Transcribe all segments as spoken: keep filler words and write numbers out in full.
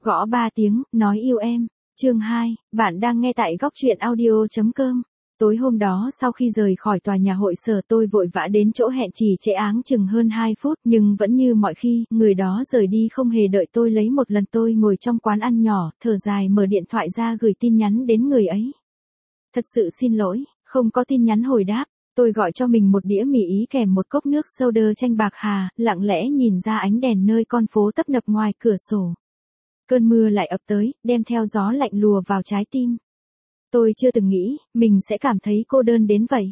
Gõ ba tiếng, nói yêu em. Chương hai, bạn đang nghe tại góc truyện audio chấm com. Tối hôm đó sau khi rời khỏi tòa nhà hội sở tôi vội vã đến chỗ hẹn chỉ trễ áng chừng hơn hai phút nhưng vẫn như mọi khi, người đó rời đi không hề đợi tôi lấy một lần. Tôi ngồi trong quán ăn nhỏ, thở dài mở điện thoại ra gửi tin nhắn đến người ấy. Thật sự xin lỗi, không có tin nhắn hồi đáp. Tôi gọi cho mình một đĩa mì ý kèm một cốc nước soda chanh bạc hà, lặng lẽ nhìn ra ánh đèn nơi con phố tấp nập ngoài cửa sổ. Cơn mưa lại ập tới, đem theo gió lạnh lùa vào trái tim. Tôi chưa từng nghĩ, mình sẽ cảm thấy cô đơn đến vậy.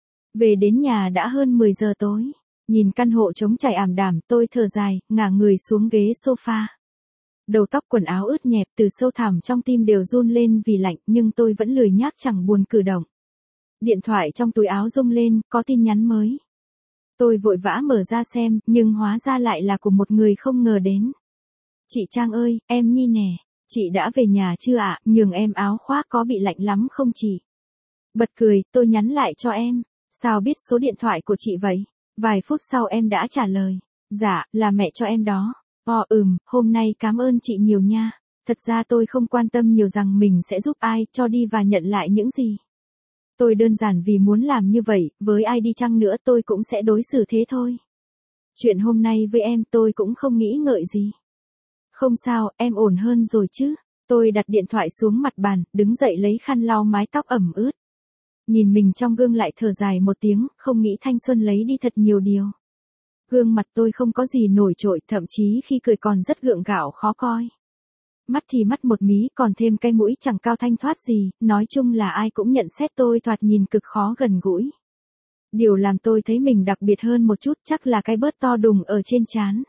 Về đến nhà đã hơn mười giờ tối. Nhìn căn hộ trống trải ảm đạm, tôi thở dài, ngả người xuống ghế sofa. Đầu tóc quần áo ướt nhẹp từ sâu thẳm trong tim đều run lên vì lạnh, nhưng tôi vẫn lười nhác chẳng buồn cử động. Điện thoại trong túi áo rung lên, có tin nhắn mới. Tôi vội vã mở ra xem, nhưng hóa ra lại là của một người không ngờ đến. Chị Trang ơi, em Nhi nè. Chị đã về nhà chưa ạ, nhường em áo khoác có bị lạnh lắm không chị? Bật cười, tôi nhắn lại cho em. Sao biết số điện thoại của chị vậy? Vài phút sau em đã trả lời. Dạ, là mẹ cho em đó. Ồ ừm, hôm nay cảm ơn chị nhiều nha. Thật ra tôi không quan tâm nhiều rằng mình sẽ giúp ai, cho đi và nhận lại những gì. Tôi đơn giản vì muốn làm như vậy, với ai đi chăng nữa tôi cũng sẽ đối xử thế thôi. Chuyện hôm nay với em tôi cũng không nghĩ ngợi gì. Không sao, em ổn hơn rồi chứ. Tôi đặt điện thoại xuống mặt bàn, đứng dậy lấy khăn lau mái tóc ẩm ướt. Nhìn mình trong gương lại thở dài một tiếng, không nghĩ thanh xuân lấy đi thật nhiều điều. Gương mặt tôi không có gì nổi trội, thậm chí khi cười còn rất gượng gạo khó coi. Mắt thì mắt một mí, còn thêm cái mũi chẳng cao thanh thoát gì, nói chung là ai cũng nhận xét tôi thoạt nhìn cực khó gần gũi. Điều làm tôi thấy mình đặc biệt hơn một chút chắc là cái bớt to đùng ở trên trán.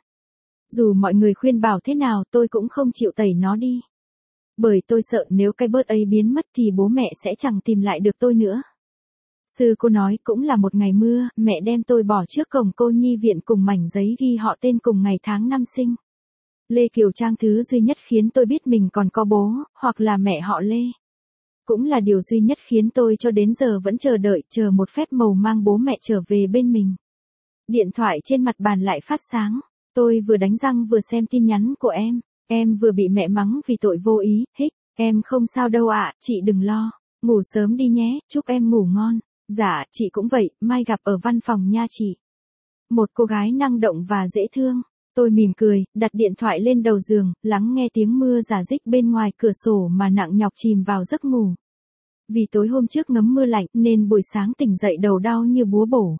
Dù mọi người khuyên bảo thế nào tôi cũng không chịu tẩy nó đi. Bởi tôi sợ nếu cái bớt ấy biến mất thì bố mẹ sẽ chẳng tìm lại được tôi nữa. Sư cô nói cũng là một ngày mưa, mẹ đem tôi bỏ trước cổng cô nhi viện cùng mảnh giấy ghi họ tên cùng ngày tháng năm sinh. Lê Kiều Trang thứ duy nhất khiến tôi biết mình còn có bố, hoặc là mẹ họ Lê. Cũng là điều duy nhất khiến tôi cho đến giờ vẫn chờ đợi, chờ một phép màu mang bố mẹ trở về bên mình. Điện thoại trên mặt bàn lại phát sáng. Tôi vừa đánh răng vừa xem tin nhắn của em. Em vừa bị mẹ mắng vì tội vô ý, hích. Em không sao đâu ạ, chị đừng lo. Ngủ sớm đi nhé, chúc em ngủ ngon. Dạ, chị cũng vậy, mai gặp ở văn phòng nha chị. Một cô gái năng động và dễ thương. Tôi mỉm cười, đặt điện thoại lên đầu giường, lắng nghe tiếng mưa rả rích bên ngoài cửa sổ mà nặng nhọc chìm vào giấc ngủ. Vì tối hôm trước ngấm mưa lạnh nên buổi sáng tỉnh dậy đầu đau như búa bổ.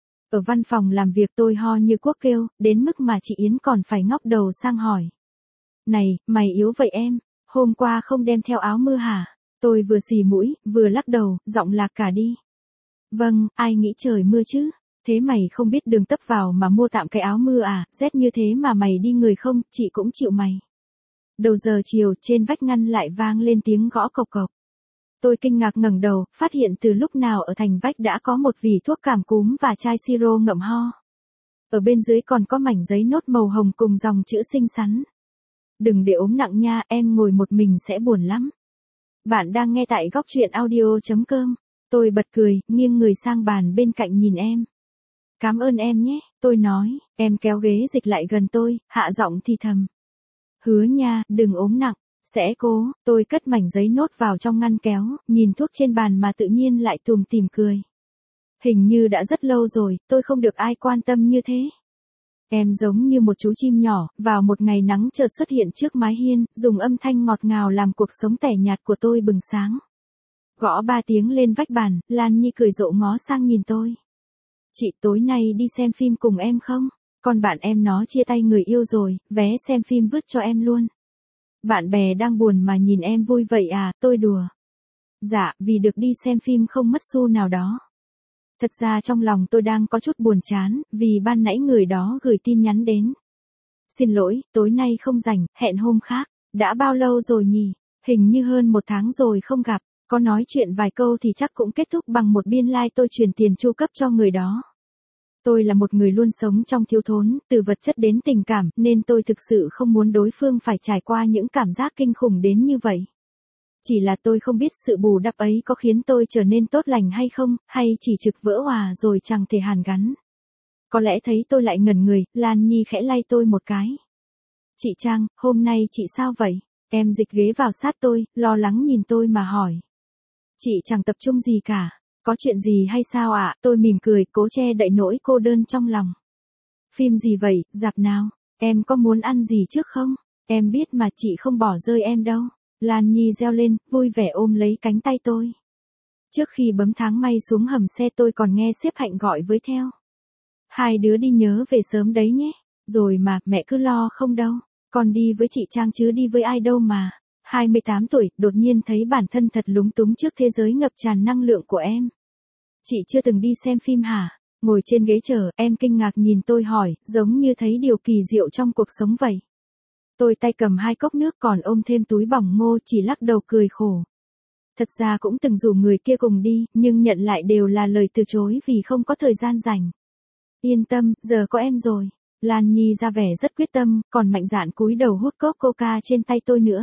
Ở văn phòng làm việc tôi ho như cuốc kêu, đến mức mà chị Yến còn phải ngóc đầu sang hỏi. Này, mày yếu vậy em, hôm qua không đem theo áo mưa hả? Tôi vừa xì mũi, vừa lắc đầu, giọng lạc cả đi. Vâng, ai nghĩ trời mưa chứ? Thế mày không biết đường tấp vào mà mua tạm cái áo mưa à, rét như thế mà mày đi người không, chị cũng chịu mày. Đầu giờ chiều, trên vách ngăn lại vang lên tiếng gõ cộc cộc. Tôi kinh ngạc ngẩng đầu, phát hiện từ lúc nào ở thành vách đã có một vỉ thuốc cảm cúm và chai siro ngậm ho. Ở bên dưới còn có mảnh giấy nốt màu hồng cùng dòng chữ xinh xắn. Đừng để ốm nặng nha, em ngồi một mình sẽ buồn lắm. Bạn đang nghe tại góc truyện audio chấm com. Tôi bật cười, nghiêng người sang bàn bên cạnh nhìn em. Cảm ơn em nhé, tôi nói, em kéo ghế dịch lại gần tôi, hạ giọng thì thầm. Hứa nha, đừng ốm nặng. Sẽ cố, tôi cất mảnh giấy nốt vào trong ngăn kéo, nhìn thuốc trên bàn mà tự nhiên lại tùm tìm cười. Hình như đã rất lâu rồi, tôi không được ai quan tâm như thế. Em giống như một chú chim nhỏ, vào một ngày nắng chợt xuất hiện trước mái hiên, dùng âm thanh ngọt ngào làm cuộc sống tẻ nhạt của tôi bừng sáng. Gõ ba tiếng lên vách bàn, Lan Nhi cười rộ ngó sang nhìn tôi. Chị tối nay đi xem phim cùng em không? Con bạn em nó chia tay người yêu rồi, vé xem phim vứt cho em luôn. Bạn bè đang buồn mà nhìn em vui vậy à, tôi đùa. Dạ, vì được đi xem phim không mất xu nào đó. Thật ra trong lòng tôi đang có chút buồn chán, vì ban nãy người đó gửi tin nhắn đến. Xin lỗi, tối nay không rảnh, hẹn hôm khác. Đã bao lâu rồi nhỉ? Hình như hơn một tháng rồi không gặp. Có nói chuyện vài câu thì chắc cũng kết thúc bằng một biên lai like tôi chuyển tiền chu cấp cho người đó. Tôi là một người luôn sống trong thiếu thốn, từ vật chất đến tình cảm, nên tôi thực sự không muốn đối phương phải trải qua những cảm giác kinh khủng đến như vậy. Chỉ là tôi không biết sự bù đắp ấy có khiến tôi trở nên tốt lành hay không, hay chỉ trực vỡ òa rồi chẳng thể hàn gắn. Có lẽ thấy tôi lại ngẩn người, Lan Nhi khẽ lay tôi một cái. Chị Trang, hôm nay chị sao vậy? Em dịch ghế vào sát tôi, lo lắng nhìn tôi mà hỏi. Chị chẳng tập trung gì cả. Có chuyện gì hay sao ạ? Tôi mỉm cười, cố che đậy nỗi cô đơn trong lòng. Phim gì vậy, rạp nào? Em có muốn ăn gì trước không? Em biết mà chị không bỏ rơi em đâu. Lan Nhi reo lên, vui vẻ ôm lấy cánh tay tôi. Trước khi bấm thang may xuống hầm xe tôi còn nghe sếp Hạnh gọi với theo. Hai đứa đi nhớ về sớm đấy nhé. Rồi mà, mẹ cứ lo không đâu. Con đi với chị Trang chứ đi với ai đâu mà. hai mươi tám tuổi, đột nhiên thấy bản thân thật lúng túng trước thế giới ngập tràn năng lượng của em. Chị chưa từng đi xem phim hả? Ngồi trên ghế chờ, em kinh ngạc nhìn tôi hỏi, giống như thấy điều kỳ diệu trong cuộc sống vậy. Tôi tay cầm hai cốc nước còn ôm thêm túi bỏng ngô chỉ lắc đầu cười khổ. Thật ra cũng từng rủ người kia cùng đi, nhưng nhận lại đều là lời từ chối vì không có thời gian rảnh. Yên tâm, giờ có em rồi. Lan Nhi ra vẻ rất quyết tâm, còn mạnh dạn cúi đầu hút cốc coca trên tay tôi nữa.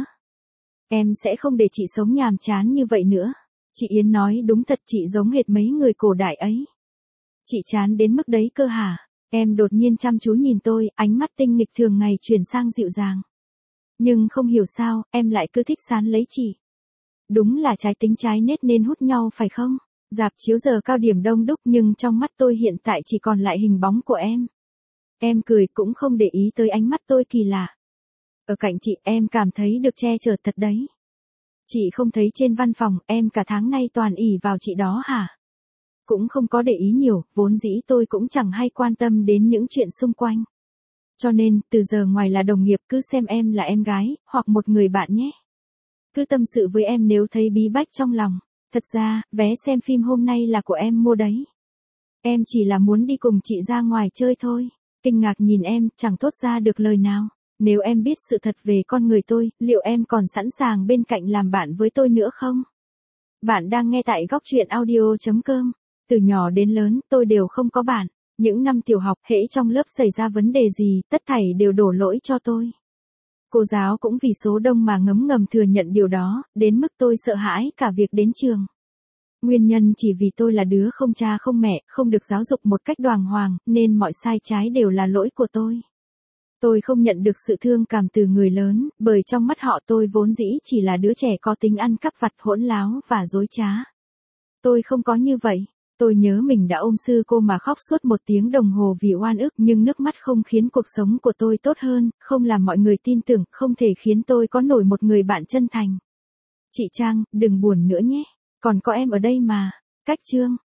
Em sẽ không để chị sống nhàm chán như vậy nữa. Chị Yến nói đúng thật, chị giống hệt mấy người cổ đại ấy. Chị chán đến mức đấy cơ hả? Em đột nhiên chăm chú nhìn tôi, ánh mắt tinh nghịch thường ngày chuyển sang dịu dàng. Nhưng không hiểu sao, em lại cứ thích sán lấy chị. Đúng là trái tính trái nết nên hút nhau phải không? Rạp chiếu giờ cao điểm đông đúc nhưng trong mắt tôi hiện tại chỉ còn lại hình bóng của em. Em cười cũng không để ý tới ánh mắt tôi kỳ lạ. Ở cạnh chị em cảm thấy được che chở thật đấy. Chị không thấy trên văn phòng em cả tháng nay toàn ỷ vào chị đó hả? Cũng không có để ý nhiều, vốn dĩ tôi cũng chẳng hay quan tâm đến những chuyện xung quanh. Cho nên, từ giờ ngoài là đồng nghiệp cứ xem em là em gái, hoặc một người bạn nhé. Cứ tâm sự với em nếu thấy bí bách trong lòng. Thật ra, vé xem phim hôm nay là của em mua đấy. Em chỉ là muốn đi cùng chị ra ngoài chơi thôi. Kinh ngạc nhìn em, chẳng thốt ra được lời nào. Nếu em biết sự thật về con người tôi, liệu em còn sẵn sàng bên cạnh làm bạn với tôi nữa không? Bạn đang nghe tại góc truyện audio chấm com. Từ nhỏ đến lớn, tôi đều không có bạn. Những năm tiểu học, hễ trong lớp xảy ra vấn đề gì, tất thảy đều đổ lỗi cho tôi. Cô giáo cũng vì số đông mà ngấm ngầm thừa nhận điều đó, đến mức tôi sợ hãi cả việc đến trường. Nguyên nhân chỉ vì tôi là đứa không cha không mẹ, không được giáo dục một cách đàng hoàng, nên mọi sai trái đều là lỗi của tôi. Tôi không nhận được sự thương cảm từ người lớn, bởi trong mắt họ tôi vốn dĩ chỉ là đứa trẻ có tính ăn cắp vặt hỗn láo và dối trá. Tôi không có như vậy. Tôi nhớ mình đã ôm sư cô mà khóc suốt một tiếng đồng hồ vì oan ức, nhưng nước mắt không khiến cuộc sống của tôi tốt hơn, không làm mọi người tin tưởng, không thể khiến tôi có nổi một người bạn chân thành. Chị Trang, đừng buồn nữa nhé. Còn có em ở đây mà. Cách chương.